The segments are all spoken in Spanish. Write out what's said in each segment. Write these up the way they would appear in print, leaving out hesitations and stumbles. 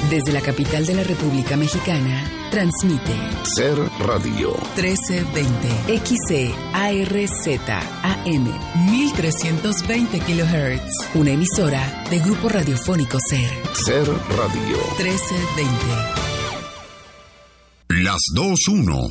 Desde la capital de la República Mexicana, transmite Ser Radio 1320 XCARZ AM 1320 kHz. Una emisora de Grupo Radiofónico Ser. Ser Radio 1320. Las 2:1.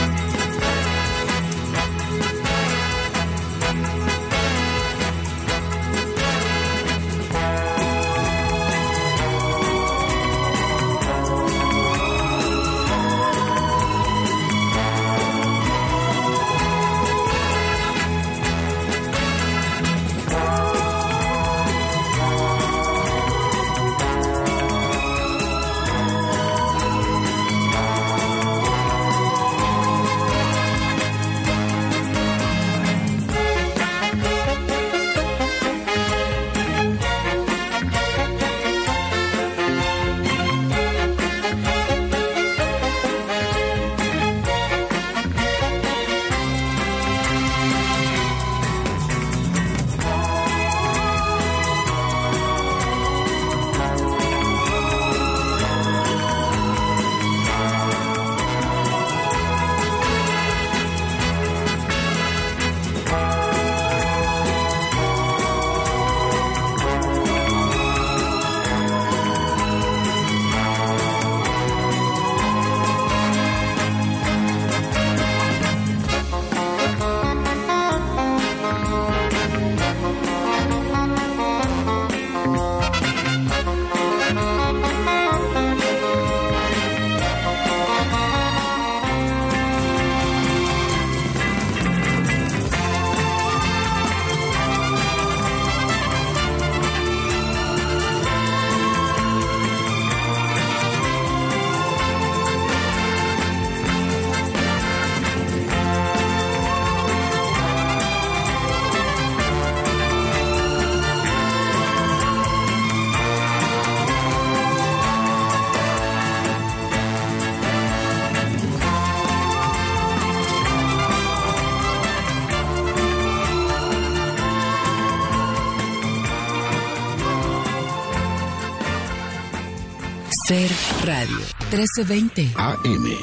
Ser Radio 1320 AM.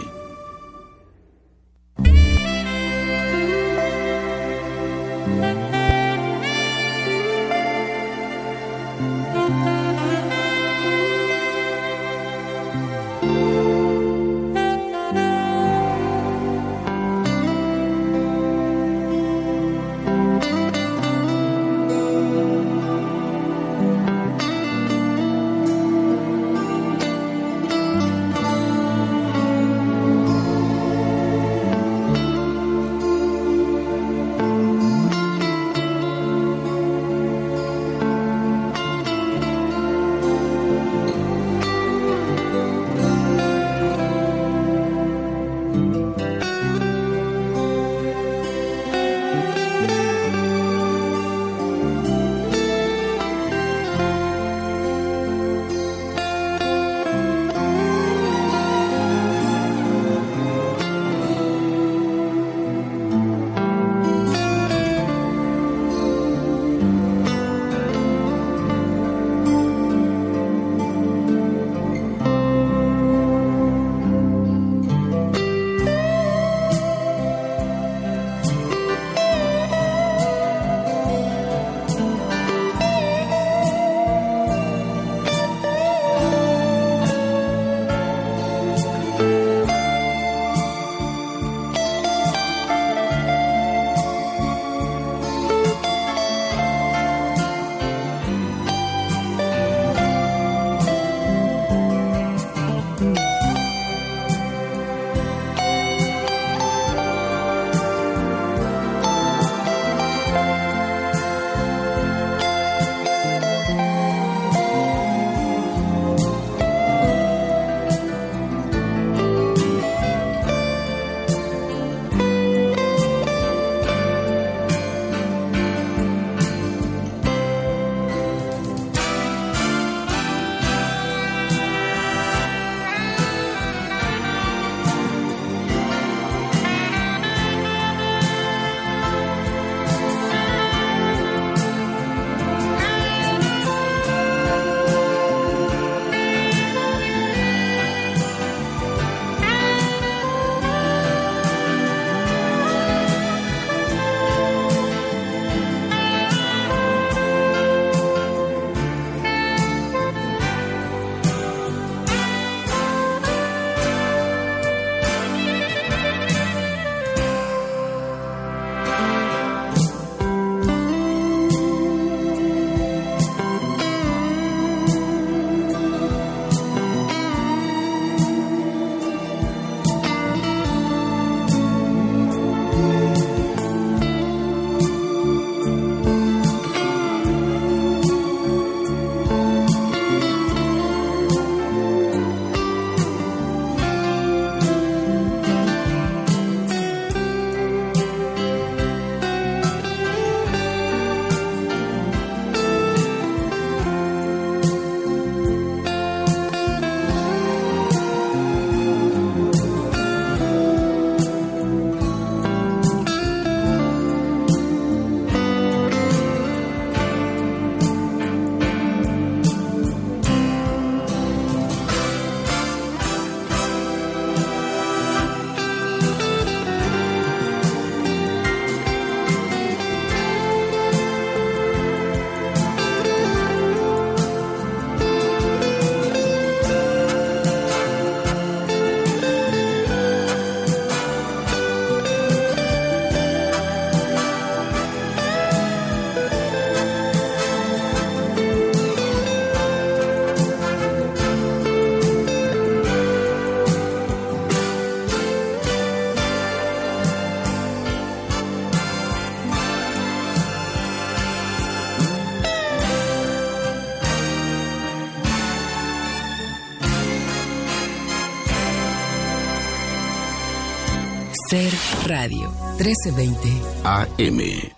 Ser Radio 1320 AM.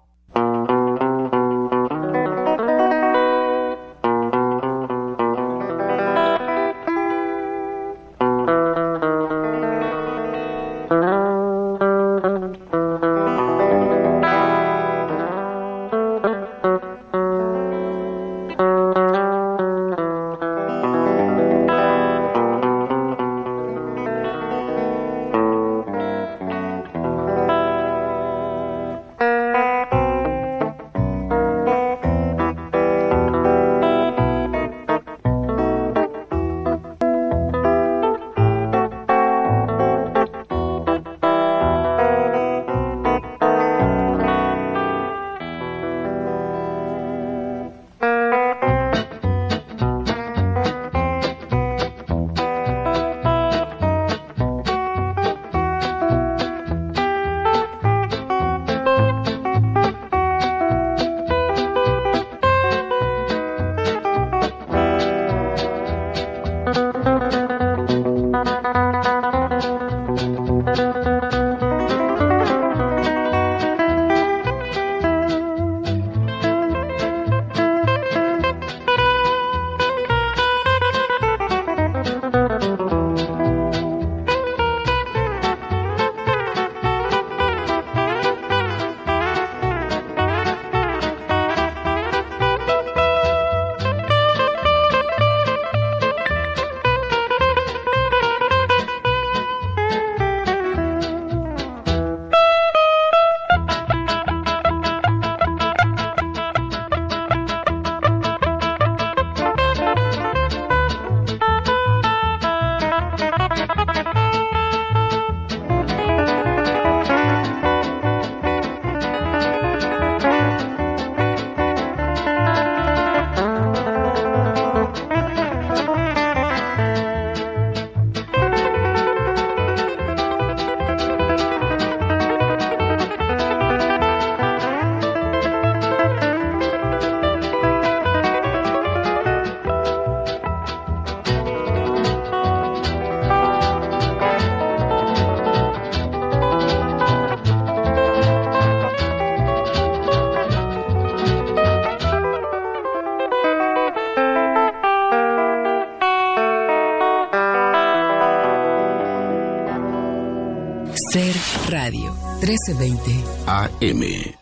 Ser Radio 1320 AM.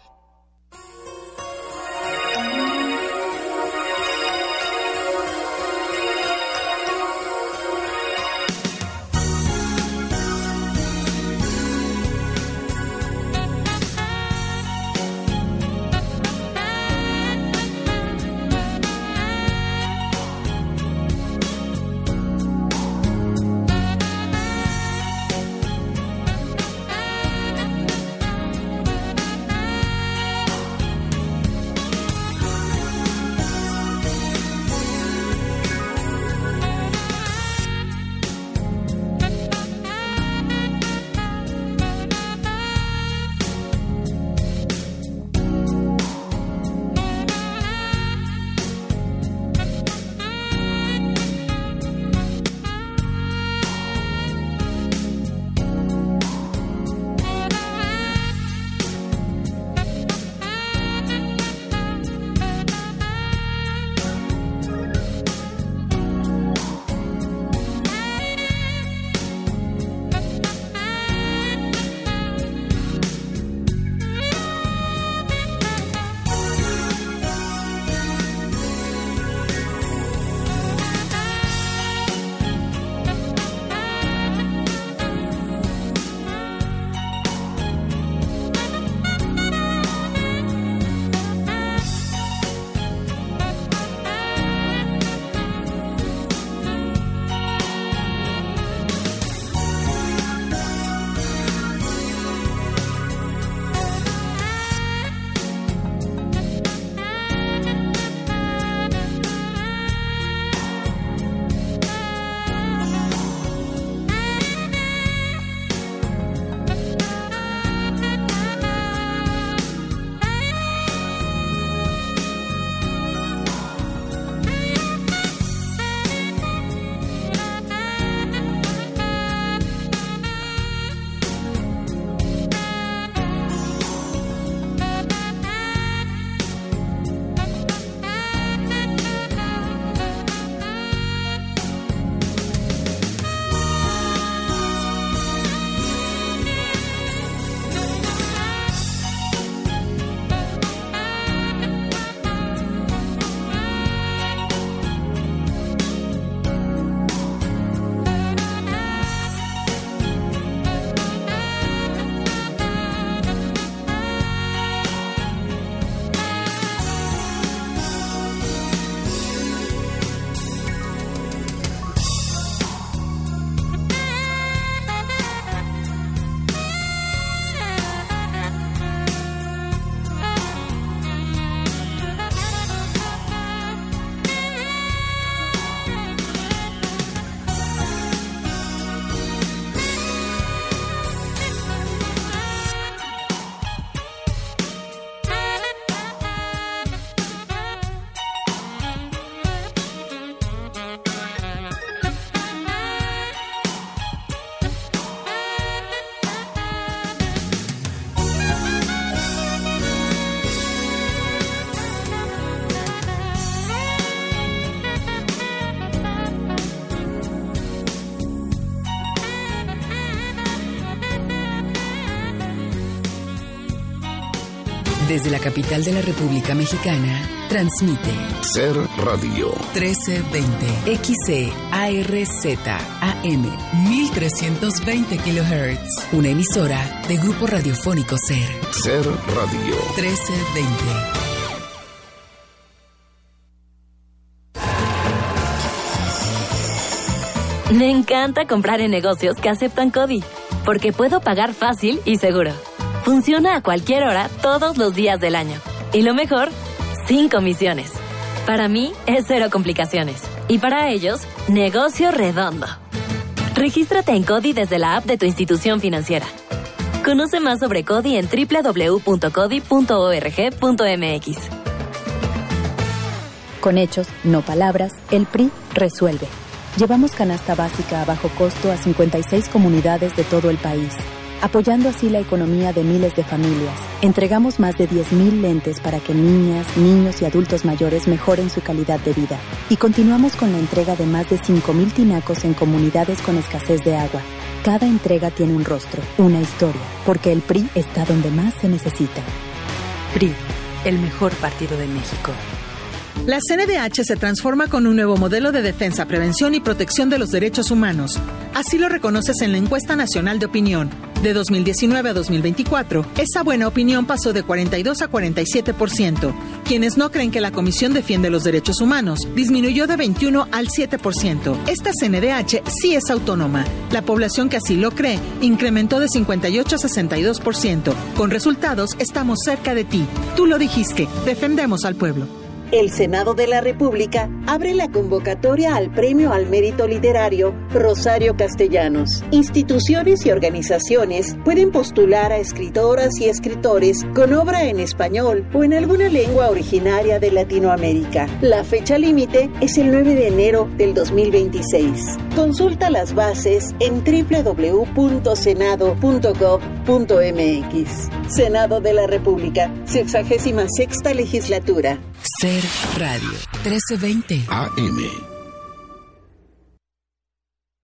Desde la capital de la República Mexicana, transmite Ser Radio 1320 XCARZ AM 1320 kHz. Una emisora de Grupo Radiofónico Ser. Ser Radio 1320. Me encanta comprar en negocios que aceptan CODI, porque puedo pagar fácil y seguro. Funciona a cualquier hora, todos los días del año. Y lo mejor, sin comisiones. Para mí, es cero complicaciones. Y para ellos, negocio redondo. Regístrate en CODI desde la app de tu institución financiera. Conoce más sobre CODI en www.codi.org.mx. Con hechos, no palabras, el PRI resuelve. Llevamos canasta básica a bajo costo a 56 comunidades de todo el país, apoyando así la economía de miles de familias. Entregamos más de 10,000 lentes para que niñas, niños y adultos mayores mejoren su calidad de vida. Y continuamos con la entrega de más de 5,000 tinacos en comunidades con escasez de agua. Cada entrega tiene un rostro, una historia, porque el PRI está donde más se necesita. PRI, el mejor partido de México. La CNDH se transforma con un nuevo modelo de defensa, prevención y protección de los derechos humanos. Así lo reconoces en la Encuesta Nacional de Opinión. De 2019 a 2024, esa buena opinión pasó de 42 a 47%. Quienes no creen que la Comisión defiende los derechos humanos disminuyó de 21 al 7%. Esta CNDH sí es autónoma. La población que así lo cree incrementó de 58 a 62%. Con resultados, estamos cerca de ti. Tú lo dijiste, defendemos al pueblo. El Senado de la República abre la convocatoria al Premio al Mérito Literario Rosario Castellanos. Instituciones y organizaciones pueden postular a escritoras y escritores con obra en español o en alguna lengua originaria de Latinoamérica. La fecha límite es el 9 de enero del 2026. Consulta las bases en www.senado.gov.mx. Senado de la República, 66ª legislatura. Ser Radio 1320 AM.